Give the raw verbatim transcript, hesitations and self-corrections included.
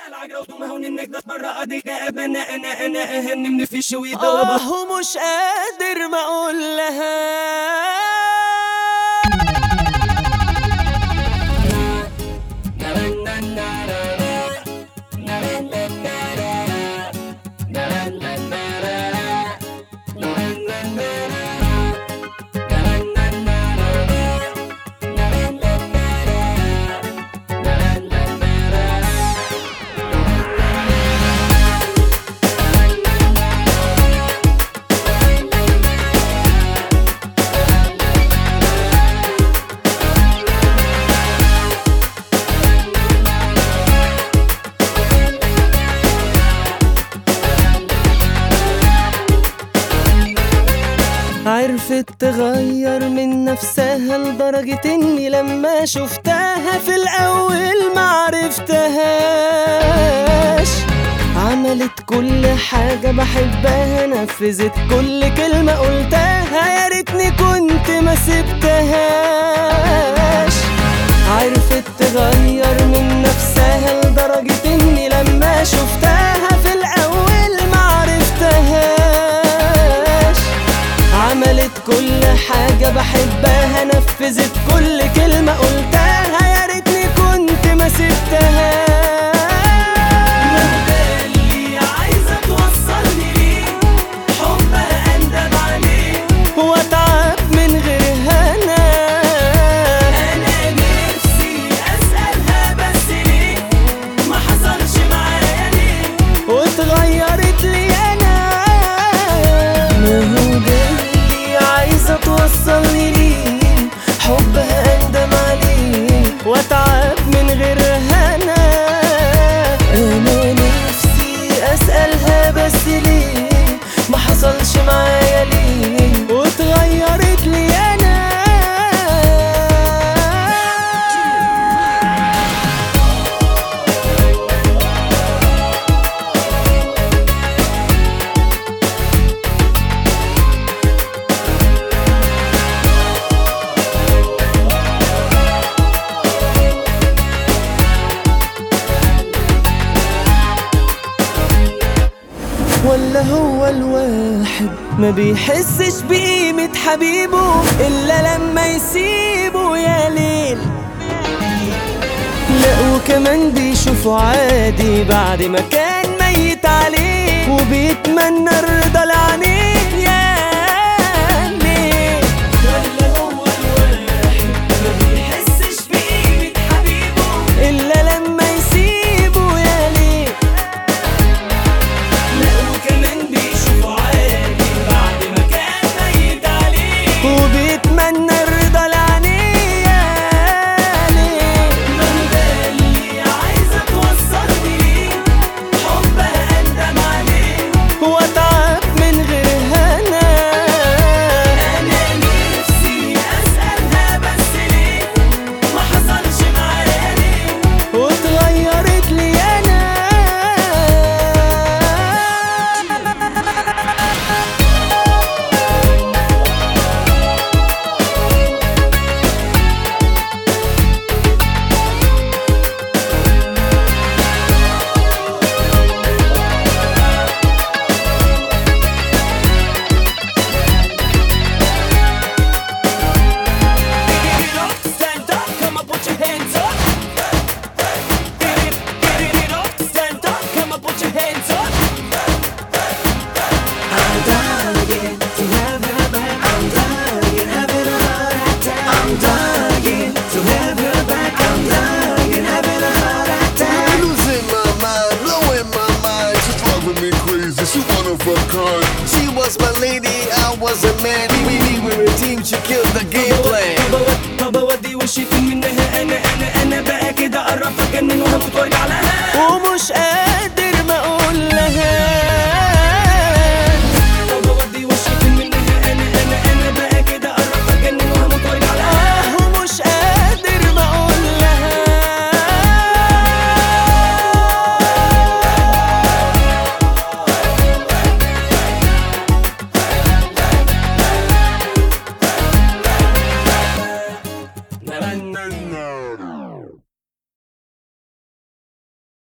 آه مش قادر ما اقول لها عرفت تغير من نفسها لدرجة اني لما شفتها في الاول معرفتهاش. عملت كل حاجة بحبها، نفذت كل كلمة قلتها، يا ريتني كنت ما سبتهاش. عرفت تغير من نفسها لدرجة اني لما شفتها في الاول معرفتهاش. عملت كل حاجة بحبها، نفذت كل كلمة قلتها، يا ريتني كنت ما سبتهاش. اللي عايزة توصلني ليه حبها أندب عليه وأتعب من غيرها أنا. أنا نفسي أسألها بس ليه ما حصلش معايا ليه واتغيرت لي أنا. عايزة توصلني ليه حبها أندم عليه وأتعب من غيرها أنا. أنا نفسي أسألها بس ليه ما حصلش معايا ليه واتغيرت لي أنا. ولا هو الواحد ما بيحسش بقيمة حبيبه إلا لما يسيبه يا ليل. لا وكمان بيشوفه عادي بعد ما كان ميت عليه وبيتمنى الرضا لعينيه يا ليل. ولا هو الواحد ما بيحسش بقيمة حبيبه إلا لما يسيبه يا ليل. وبيتمنى الرضا لعينيه يا ليل. من ده اللي عايزة توصلني ليه حبها أندم عليه وأتعب من غيرها أنا. أنا نفسي أسألها بس ليه ما حصلش معايا ليه واتغيرت لي أنا. She was my lady, I was a man. We, we were a team, she killed the game plan.